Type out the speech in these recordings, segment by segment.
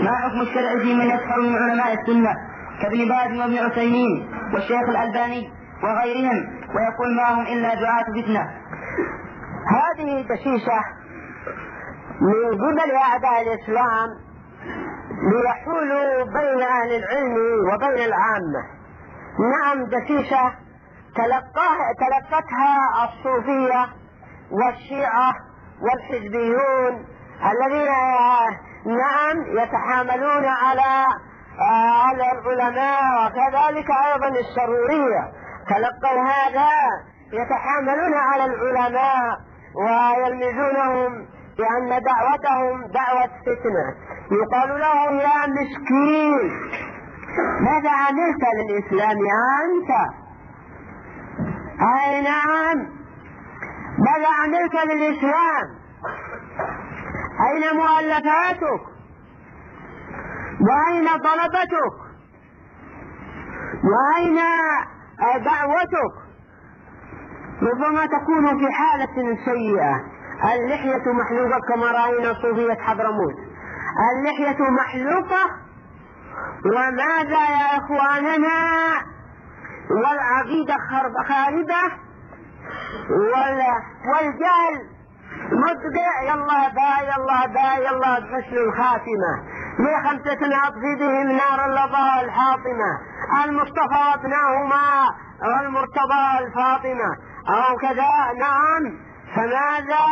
ما حكم الشرع في من يسخر من علماء السنة كابن باز وابن عثيمين والشيخ الألباني وغيرهم ويقول ما هم إلا دعاة فتنة؟ هذه دشيشة من قبل أعداء الإسلام ليحولوا بين أهل العلم وبين العامة. نعم، دشيشة تلقتها الصوفية والشيعة والحزبيون الذين نعم يتحاملون على العلماء، وكذلك أيضا السرورية تلقوا هذا، يتحاملون على العلماء ويلمزونهم بأن دعوتهم دعوة فتنة. يقال لهم يا مسكين ماذا عملت للإسلام أنت؟ أي نعم، ماذا عملت للإسلام؟ أين مؤلفاتك؟ وأين طلبتك؟ وأين دعوتك؟ ربما تكون في حالة سيئة، اللحية محلوقة كما رأينا صوفية حضرموت، اللحية محلوقة، وماذا يا إخواننا؟ والعقيدة خاربة، والجهل مدقع، يلا بحسن الخاتمة، ل5 أطفئهم نار اللظى الحاطمة، المصطفى وابناهما والمرتضى الفاطمة، أو كذا. نعم، فماذا؟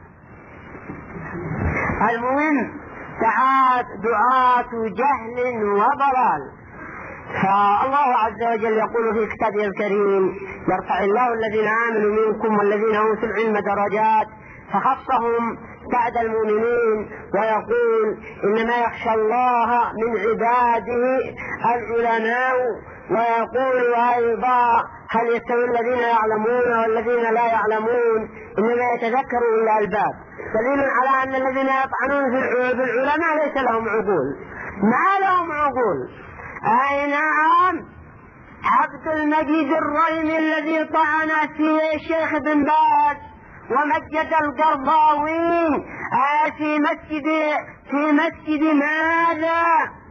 المهم دعاة جهل وضلال. فالله عز وجل يقول في كتابه الكريم: يرفع الله الذين آمنوا منكم والذين أوتوا العلم درجات، فخصهم بعد المؤمنين، ويقول: إنما يخشى الله من عباده العلماء. ويقول أيضا: هل يستوي الذين يعلمون والذين لا يعلمون؟ إنما يتذكر أولو الألباب. دليل على أن الذين يطعنون في العلماء ليس لهم عقول، ما لهم عقول. أي نعم، عبد المجيد الريمي الذي طعن في الشيخ بن باز ومجد القرضاوي في مسجد ماذا؟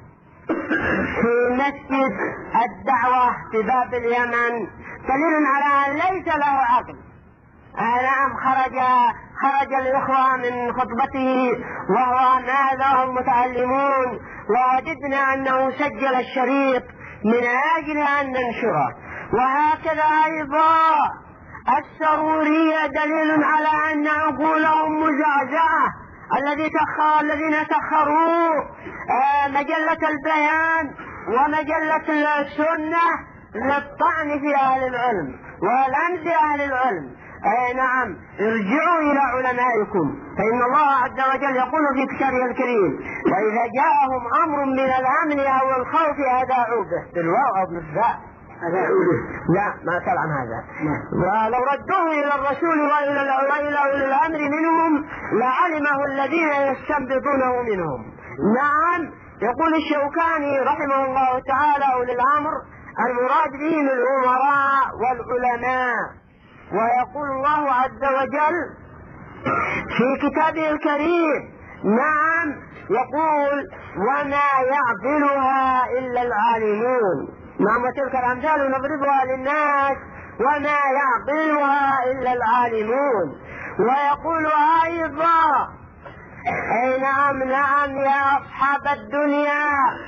في مسجد الدعوة في باب اليمن، دليل على أن ليس له عقل. نعم، خرج الإخوة من خطبته وهو ماذا هم متعلمون، ووجدنا أنه سجل الشريط من أجل أن ننشره. وهكذا أيضا السرورية دليل على أن عقولهم مزعزعة، الذين سخروا مجلة البيان ومجلة السنة للطعن في أهل العلم ولمس أهل العلم. أي نعم، ارجعوا إلى علمائكم، فإن الله عز وجل يقول في كتابه الكريم: وإذا جاءهم أمر من الأمن أو الخوف أذاعوا به، بالواو أو بالذاء أذاعوا، لا ما قال عن هذا. ولو ردوه إلى الرسول وإلى أولي الأمر منهم لعلمه الذين يستنبطونه منهم. نعم، يقول الشوكاني رحمه الله تعالى: أولي الأمر المراد بهم الأمراء والعلماء. ويقول الله عز وجل في كتابه الكريم: نعم، يقول: وما يعقلها إلا العالمون. نعم، وتلك الأمثال نضربها للناس وما يعقلها إلا العالمون. ويقول أيضا: أي نعم يا أصحاب الدنيا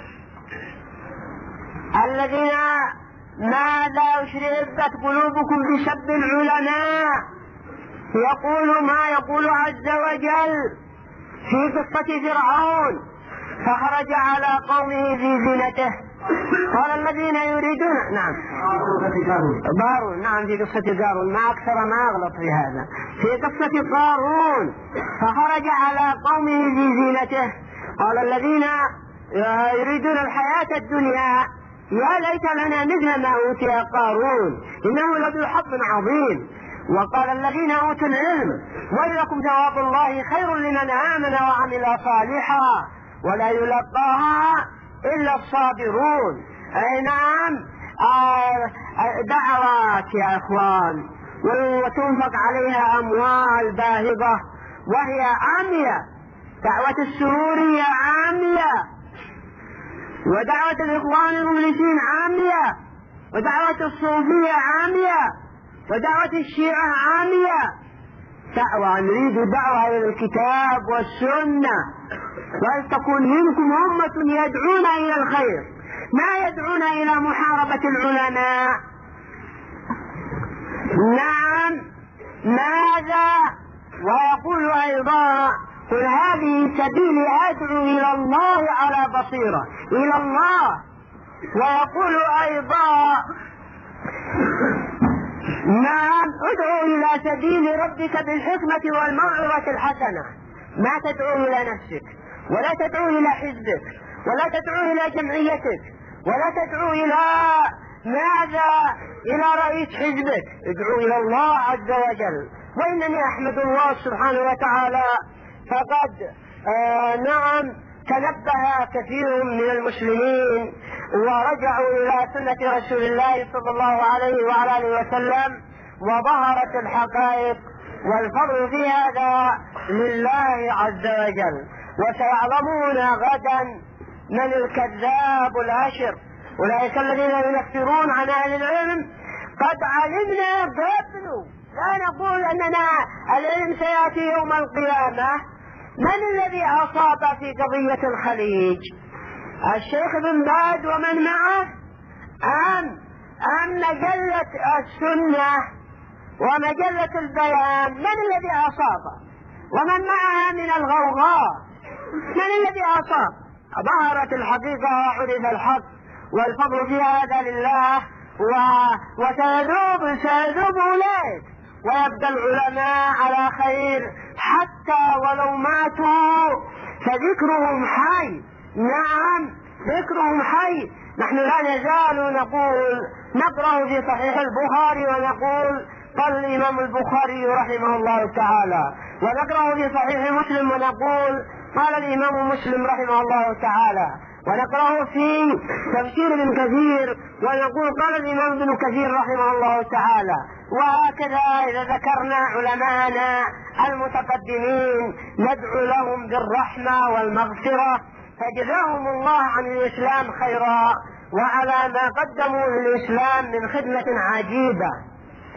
الذين ماذا أشربت قلوبكم بسب العلماء. يقول ما يقول عز وجل في قصة فرعون: فخرج على قومه في زينته قال الذين يريدون قارون. نعم، في قصة قارون، ما أكثر ما أغلط في هذا. في قصة قارون: فخرج على قومه في زينته قال الذين يريدون الحياة الدنيا يا ليت لنا مثل ما أوتي قارون إنه لذو حظ عظيم. وقال الذين أوتوا العلم: ويلكم ثواب الله خير لمن آمن وعمل صالحا ولا يلقاها إلا الصابرون. أي نعم، دعوات يا إخوان، وتنفق عليها أموال باهظة وهي عامية. دعوة السرورية عامية، ودعوة الإخوان المفلسين عامية، ودعوة الصوفية عامية، ودعوة الشيعة عامية. دعوة نريد دعوة إلى الكتاب والسنة، ولتكن منكم أمة يدعون إلى الخير، ما يدعون إلى محاربة العلماء. نعم، ماذا؟ ويقول أيضا قل هذه سبيلي أدعو إلى الله على بصيرة، إلى الله. ويقول أيضا نعم، ادعو إلى سبيل ربك بالحكمة والموعظة الحسنة، ما تدعو إلى نفسك، ولا تدعو إلى حزبك، ولا تدعو إلى جمعيتك، ولا تدعو إلى ماذا؟ إلى رئيس حزبك، ادعو إلى الله عز وجل. وإنني أحمد الله سبحانه وتعالى فقد نعم تنبه كثير من المسلمين ورجعوا إلى سنة رسول الله صلى الله عليه وعلى آله وسلم، وظهرت الحقائق، والفضل في هذا لله عز وجل. وسيعلمون غدا من الكذاب الأشر، أولئك الذين ينفرون عن أهل العلم. قد علمنا قبل، لا نقول أننا العلم سيأتي يوم القيامة. من الذي أصاب في قضية الخليج؟ الشيخ بن باز ومن معه، أم مجلة السنة ومجلة البيان؟ من الذي أصاب؟ ومن معها من الغوغاء؟ من الذي أصاب؟ ظهرت الحقيقة وعرف الحق، والفضل في هذا لله. وسيذوب أولئك، ويبقى العلماء على خير حتى ولو ماتوا فذكرهم حي. نعم، ذكرهم حي. نحن لا نزال نقرأ في صحيح البخاري ونقول قال الإمام البخاري رحمه الله تعالى، ونقرأ في صحيح مسلم ونقول قال الإمام مسلم رحمه الله تعالى، ونقرأه في تفسير ابن كثير ونقول قال الإمام ابن كثير رحمه الله تعالى. وهكذا إذا ذكرنا علماءنا المتقدمين ندعو لهم بالرحمة والمغفرة، فجزاهم الله عن الإسلام خيرا وعلى ما قدموا للإسلام من خدمة عجيبة.